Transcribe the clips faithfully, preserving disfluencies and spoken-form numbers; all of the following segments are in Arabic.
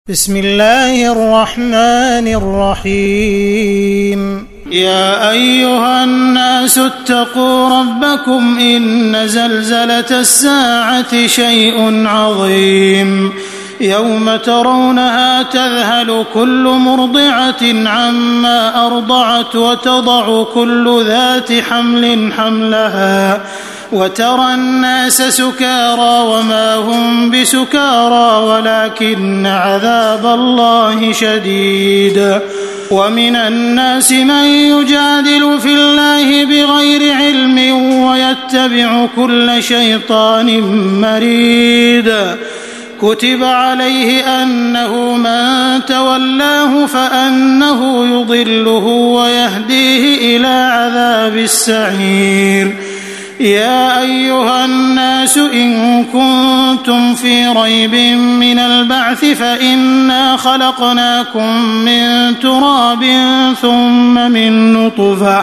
بسم الله الرحمن الرحيم يا أيها الناس اتقوا ربكم إن زلزلة الساعة شيء عظيم يوم ترونها تذهل كل مرضعة عما أرضعت وتضع كل ذات حمل حملها وترى الناس سكارى وما هم بسكارى ولكن عذاب الله شديد ومن الناس من يجادل في الله بغير علم ويتبع كل شيطان مريد كتب عليه أنه من تولاه فأنه يضله ويهديه إلى عذاب السعير يا أيها الناس إن كنتم في ريب من البعث فإنا خلقناكم من تراب ثم من نطفة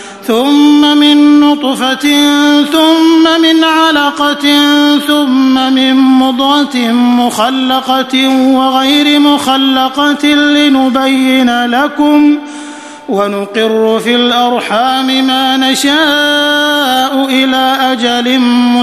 ثم من نطفة ثم من علقة ثم من مضغة مخلقة وغير مخلقة لنبين لكم ونقر في الأرحام ما نشاء إلى أجل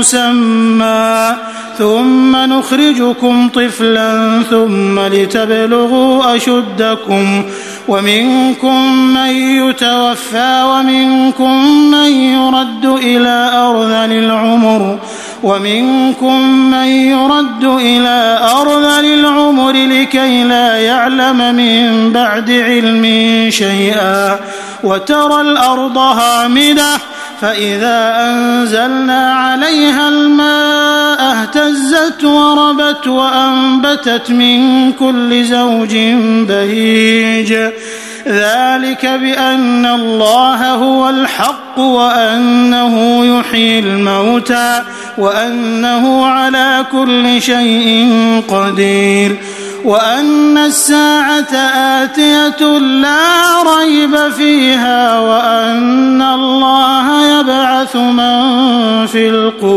مسمى ثم نخرجكم طفلا ثم لتبلغوا أشدكم ومنكم من يتوفى ومنكم من يرد إلى أرذل العمر ومنكم من يرد إلى أرذل العمر لكي لا يعلم من بعد علم شيئا وترى الأرض هامدة فإذا أنزلنا عليها الماء اهتزت وربت وأنبتت من كل زوج بهيج ذلك بأن الله هو الحق وأنه يحيي الموتى وأنه على كل شيء قدير وأن الساعة آتية لا ريب فيها وأن الله يبعث من في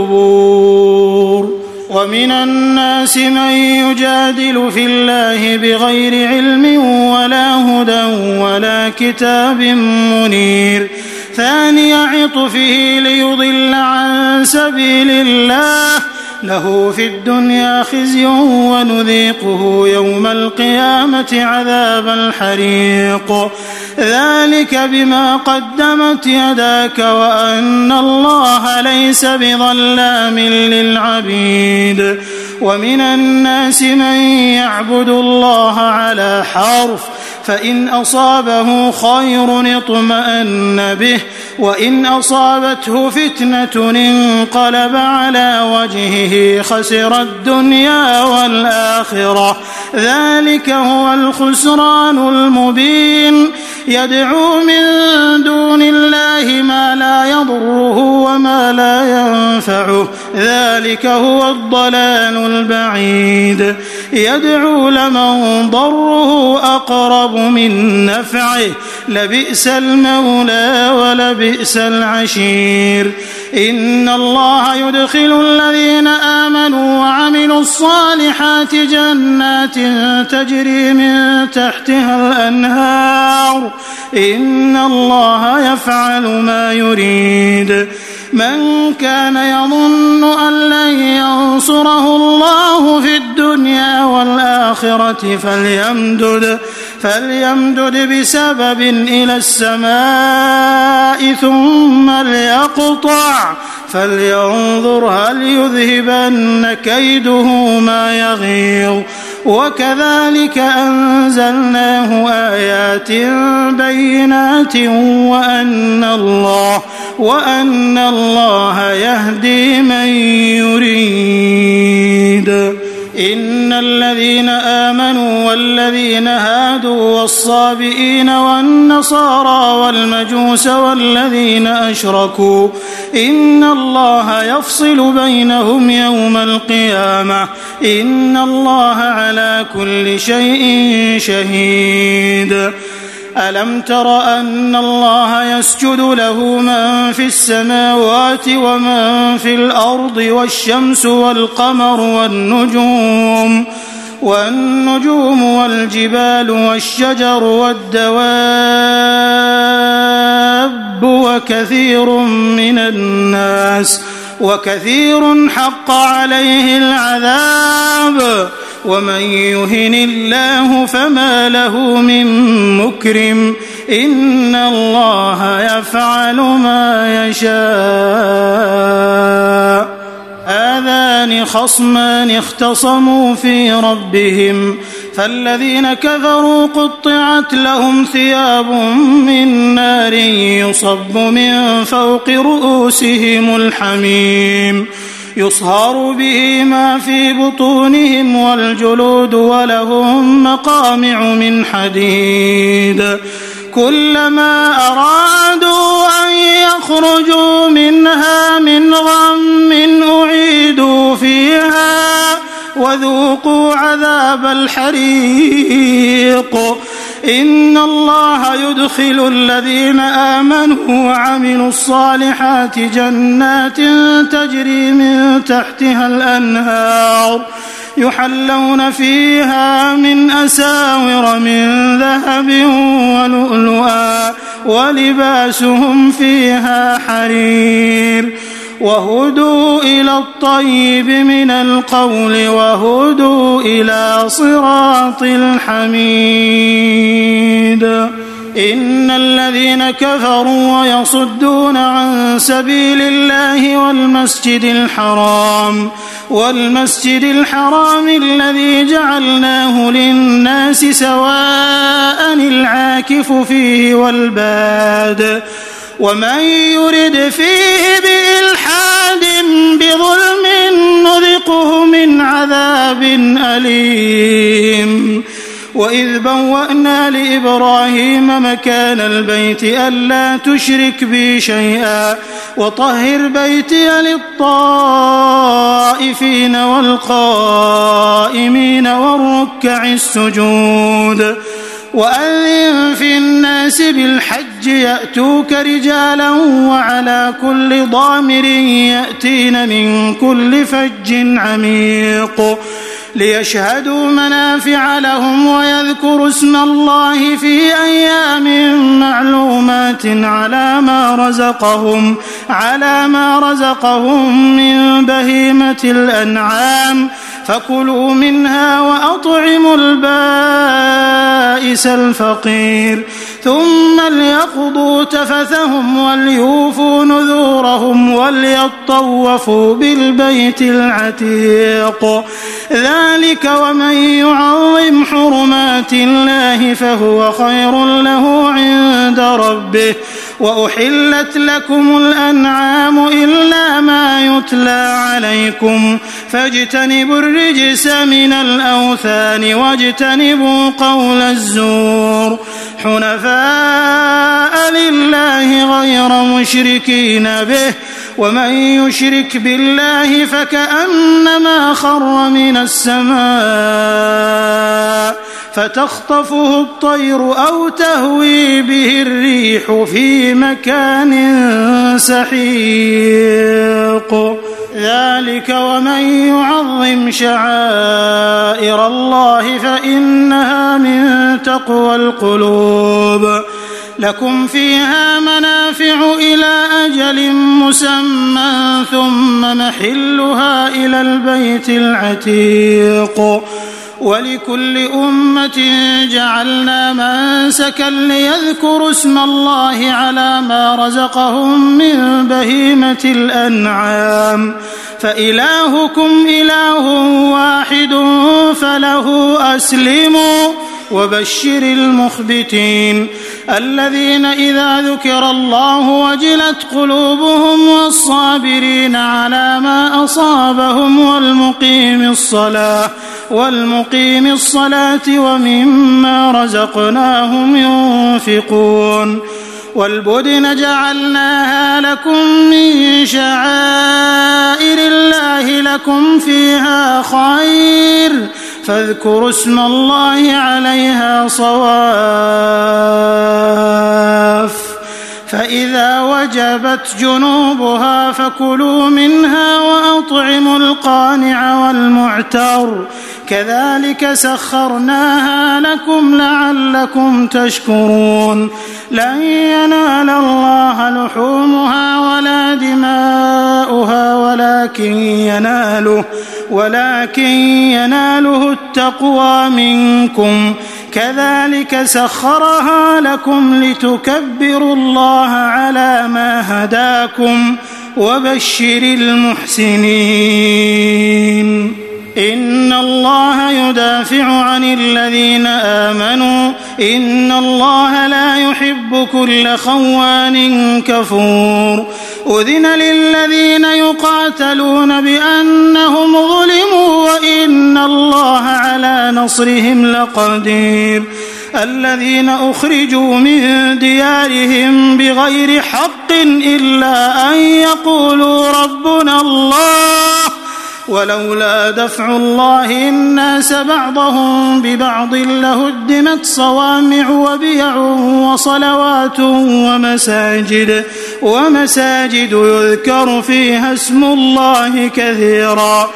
القبور ومن الناس من يجادل في الله بغير علم ولا هدى ولا كتاب منير ثاني عطفه ليضل عن سبيل الله له في الدنيا خزي ونذيقه يوم القيامة عذاب الحريق ذلك بما قدمت يداك وأن الله ليس بظلام للعبيد ومن الناس من يعبد الله على حرف فإن أصابه خير اطمأن به وإن أصابته فتنة انقلب على وجهه خسر الدنيا والآخرة ذلك هو الخسران المبين يدعو من دون الله ما لا يضره وما لا ينفعه ذلك هو الضلال البعيد يدعو لمن ضره أقرب من نفعه لبئس المولى ولبئس العشير إن الله يدخل الذين آمنوا وعملوا الصالحات جنات تجري من تحتها الأنهار إن الله يفعل ما يريد من كان يظن أن لن ينصره الله في الدنيا والآخرة فليمدد فليمدد بسبب إلى السماء ثم ليقطع فلينظر هل يذهبن كيده ما يغيظ وكذلك أنزلناه آيات بينات وأن الله وأن الله يهدي من يريد إن الذين آمنوا والذين هادوا والصابئين والنصارى والمجوس والذين أشركوا إن الله يفصل بينهم يوم القيامة إن الله على كل شيء شهيد ألم تر أن الله يسجد له من في السماوات ومن في الأرض والشمس والقمر والنجوم والنجوم والجبال والشجر والدواب وكثير من الناس وكثير حق عليه العذاب ومن يهن الله فما له من مكرم إن الله يفعل ما يشاء. هذان خصمان اختصموا في ربهم فالذين كفروا قطعت لهم ثياب من نار يصب من فوق رؤوسهم الحميم يصهر به ما في بطونهم والجلود ولهم مقامع من حديد كلما أرادوا أن يخرجوا منها من غم أعيدوا فيها وذوقوا عذاب الحريق. إن الله يدخل الذين آمنوا وعملوا الصالحات جنات تجري من تحتها الأنهار يحلون فيها من أساور من ذهب ولؤلؤا ولباسهم فيها حرير وهدوا إلى الطيب من القول وهدوا إلى صراط الحميد. إن الذين كفروا ويصدون عن سبيل الله والمسجد الحرام والمسجد الحرام الذي جعلناه للناس سواء العاكف فيه والباد ومن يرد فيه بإلحاد بظلم نذقه من عذاب أليم. وإذ بوأنا لإبراهيم مكان البيت ألا تشرك بي شيئا وطهر بيتي للطائفين والقائمين والركع السجود وأذن في الناس بالحج يأتوك رجالا وعلى كل ضامر يأتين من كل فج عميق ليشهدوا منافع لهم ويذكروا اسم الله في أيام معلومات على ما رزقهم على ما رزقهم من بهيمة الأنعام فكلوا منها وأطعموا البائس الفقير ثم ليقضوا تفثهم وليوفوا نذورهم وليطوفوا بالبيت العتيق. ذلك ومن يعظم حرمات الله فهو خير له عند ربه. وأحلت لكم الأنعام إلا ما يتلى عليكم فاجتنبوا الرجس من الأوثان واجتنبوا قول الزور حنفاء لله غير مشركين به ومن يشرك بالله فكأنما خر من السماء فتخطفه الطير أو تهوي به الريح في مكان سحيق. ذلك ومن يعظم شعائر الله فإنها من تقوى القلوب. لكم فيها منافع إلى أجل مسمى ثم محلها إلى البيت العتيق. ولكل أمة جعلنا منسكا ليذكروا اسم الله على ما رزقهم من بهيمة الأنعام فإلهكم إله واحد فله أسلموا وبشر المخبتين الذين إذا ذكر الله وجلت قلوبهم والصابرين على ما أصابهم والمقيم الصلاة والمقيم الصلاة ومما رزقناهم ينفقون. والبدن جعلناها لكم من شعائر الله لكم فيها خير فاذكروا اسم الله عليها صواف فإذا وجبت جنوبها فكلوا منها وأطعموا القانع والمعتر كذلك سخرناها لكم لعلكم تشكرون لن ينال الله لحومها ولا دماؤها ولكن يناله ولكن يناله التقوى منكم كذلك سخرها لكم لتكبروا الله على ما هداكم وبشر المحسنين إن الله يدافع عن الذين آمنوا إن الله لا يحب كل خوان كفور أذن للذين يقاتلون بأنهم ظلموا وإن الله على نصرهم لقدير الذين أخرجوا من ديارهم بغير حق إلا أن يقولوا ربنا الله ولولا دفع الله الناس بعضهم ببعض لهدمت صوامع وبيع وصلوات ومساجد ومساجد يذكر فيها اسم الله كثيرا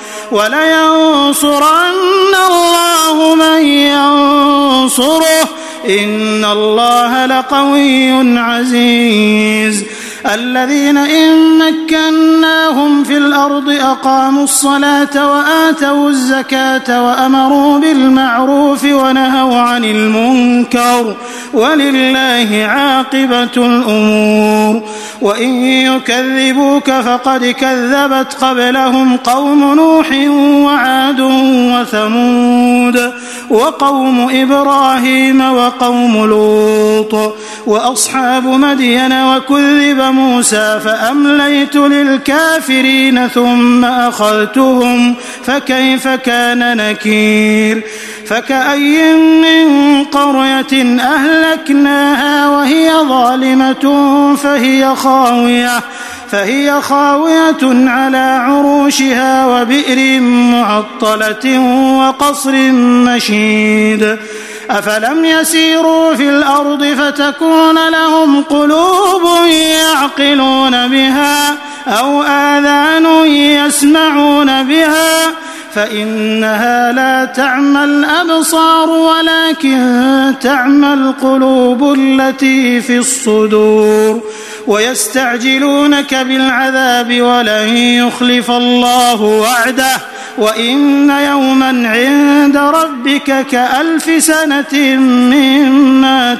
ولينصرن الله من ينصره إن الله لقوي عزيز الذين إن مكناهم في الأرض أقاموا الصلاة وآتوا الزكاة وأمروا بالمعروف ونهوا عن المنكر ولله عاقبة الأمور وإن يكذبوك فقد كذبت قبلهم قوم نوح وعاد وثمود وقوم إبراهيم وقوم لوط وأصحاب مدين وكذب موسى فأمليت للكافرين ثم أخذتهم فكيف كان نكير فكأي من قرية أهلكناها وهي ظالمة فهي خاوية فهي خاوية على عروشها وبئر معطلة وقصر مشيد أفلم يسيروا في الأرض فتكون لهم قلوب يعقلون بها أو آذان يسمعون بها فإنها لا تعمى الأبصار ولكن تعمى القلوب التي في الصدور ويستعجلونك بالعذاب ولن يخلف الله وعده وإن يوما عند ربك كألف سنة مما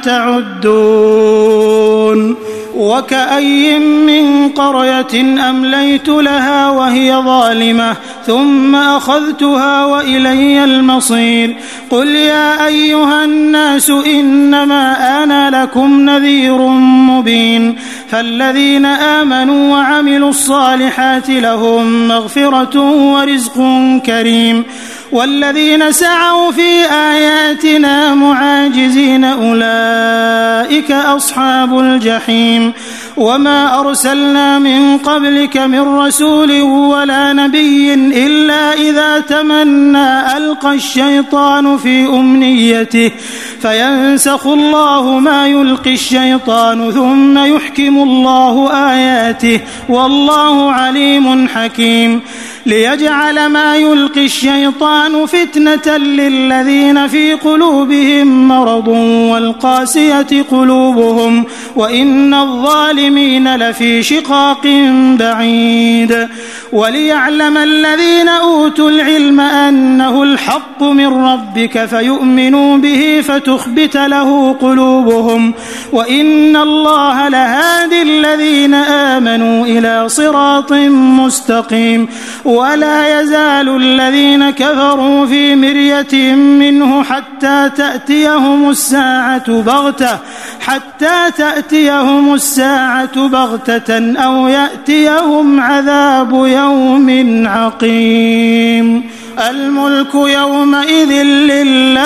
تعدون وكأي من قرية أمليت لها وهي ظالمة ثم أخذتها وإلي المصير قل يا أيها الناس إنما أنا لكم نذير مبين فالذين آمنوا وعملوا الصالحات لهم مغفرة ورزق كريم والذين سعوا في آياتنا معاجزين أولئك أصحاب الجحيم وما أرسلنا من قبلك من رسول ولا نبي إلا إذا تمنى ألقى الشيطان في أمنيته فينسخ الله ما يلقي الشيطان ثم يحكم الله آياته والله عليم حكيم ليجعل ما يلقي الشيطان فتنة للذين في قلوبهم مرض والقاسية قلوبهم وإن الظالمين لفي شقاق بعيد وليعلم الذين أوتوا العلم أنه الحق من ربك فيؤمنوا به فتخبت له قلوبهم وإن الله لهادي الذين آمنوا إلى صراط مستقيم ولا يزال الذين كفروا في مرية منه حتى تأتيهم الساعة بغتة حتى تأتيهم الساعة بغتة أو يأتيهم عذاب يوم عقيم الملك يومئذ لله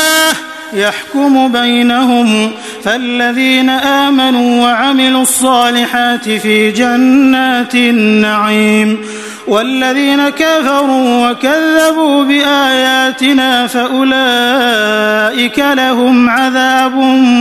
يحكم بينهم فالذين آمنوا وعملوا الصالحات في جنات النعيم والذين كفروا وكذبوا بآياتنا فأولئك لهم عذاب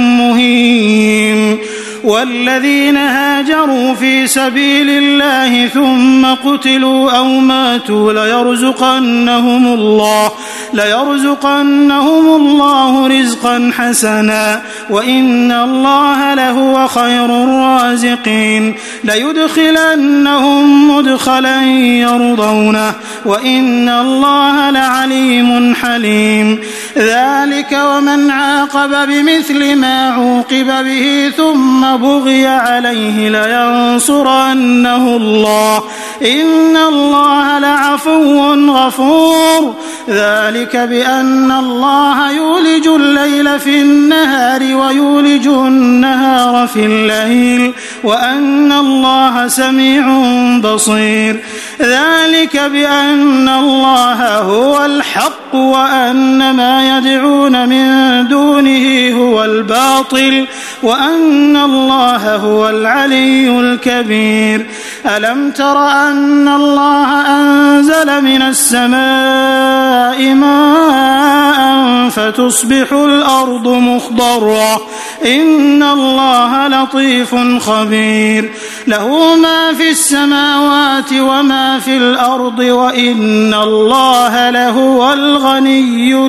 مهين والذين هاجروا في سبيل الله ثم قتلوا أو ماتوا ليرزقنهم الله ليرزقنهم الله رزقا حسنا وإن الله لهو خير الرازقين ليدخلنهم مدخلا يرضونه وإن الله لعليم حليم ذلك ومن عاقب بمثل ما عوقب به ثم بغي عليه لينصرنه الله إن الله لعفو غفور ذلك بأن الله يولج الليل في النهار ويولج النهار في الليل وأن الله سميع بصير ذلك بأن الله هو الحق وأن ما يدعون من دونه هو الباطل وأن الله هو العلي الكبير ألم تر أن الله أنزل من السماء ماء فتصبح الأرض مخضرة إن الله لطيف خبير له ما في السماوات وما في الأرض وإن الله لهو الغني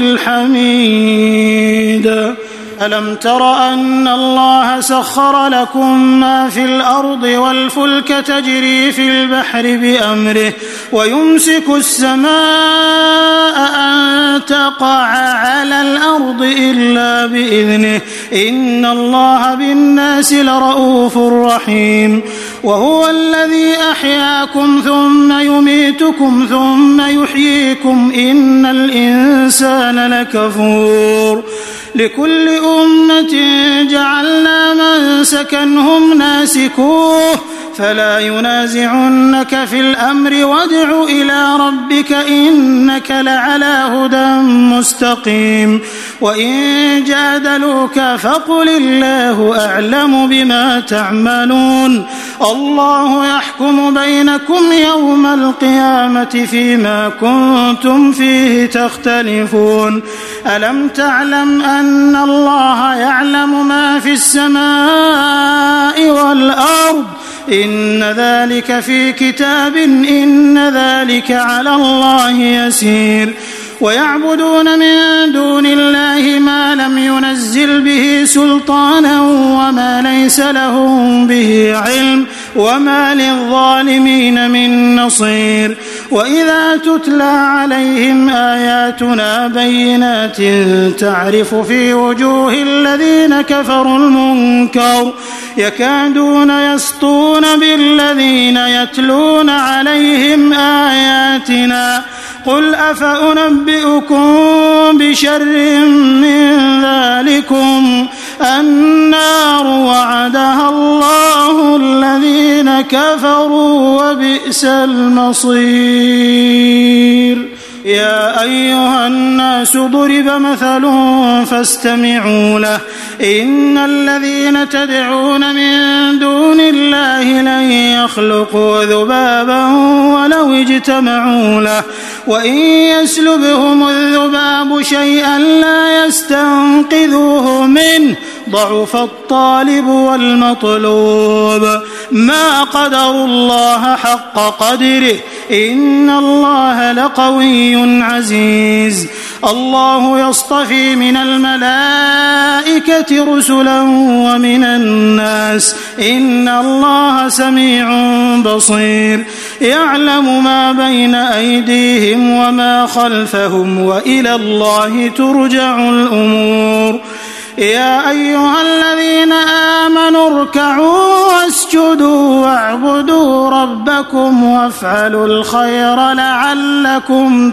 الحميد ألم تر أن الله سخر لكم ما في الأرض والفلك تجري في البحر بأمره ويمسك السماء أن تقع على الأرض إلا بإذنه إن الله بالناس لرؤوف رحيم وهو الذي أحياكم ثم يميتكم ثم يحييكم إن الإنسان لكفور لكل أمة جعلنا منسكا هم ناسكوه فلا ينازعنك في الأمر وادع إلى ربك إنك لعلى هدى مستقيم وإن جادلوك فقل الله أعلم بما تعملون الله يحكم بينكم يوم القيامة فيما كنتم فيه تختلفون ألم تعلم أن الله يعلم ما في السماء والأرض إن ذلك في كتاب إن ذلك على الله يسير ويعبدون من دون الله ما لم ينزل به سلطانا وما ليس لهم به علم وما للظالمين من نصير وإذا تتلى عليهم آياتنا بينات تعرف في وجوه الذين كفروا المنكر يكادون يسطون بالذين يتلون عليهم آياتنا قل أفأنبئكم بشر من ذلكم النار وعدها الله الذين كفروا وبئس المصير يا أيها الناس ضرب مثل فاستمعوا له إن الذين تدعون من دون الله لن يخلقوا ذبابا ولو اجتمعوا له وإن يسلبهم الذباب شيئا لا يستنقذوه منه ضعف الطالب والمطلوب ما قدروا الله حق قدره إن الله لقوي عزيز الله يصطفي من الملائكة رسلا ومن الناس إن الله سميع بصير يعلم ما بين أيديهم وما خلفهم وإلى الله ترجع الأمور يا أيها الذين آمنوا اركعوا واسجدوا واعبدوا ربكم وافعلوا الخير لعلكم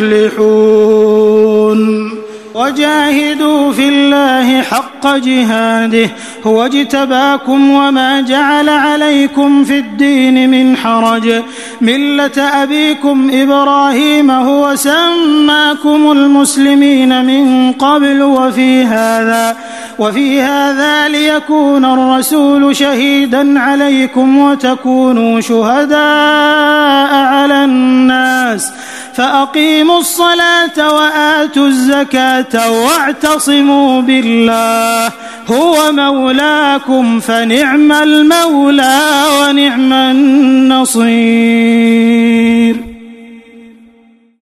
تفلحون وجاهدوا في الله حق جهاده هو اجتباكم وما جعل عليكم في الدين من حرج ملة أبيكم إبراهيم هو سماكم المسلمين من قبل وفي هذا وفي هذا ليكون الرسول شهيدا عليكم وتكونوا شهداء على الناس فأقيموا الصلاة وآتوا الزكاة واعتصموا بالله هو مولاكم فنعم المولى ونعم النصير.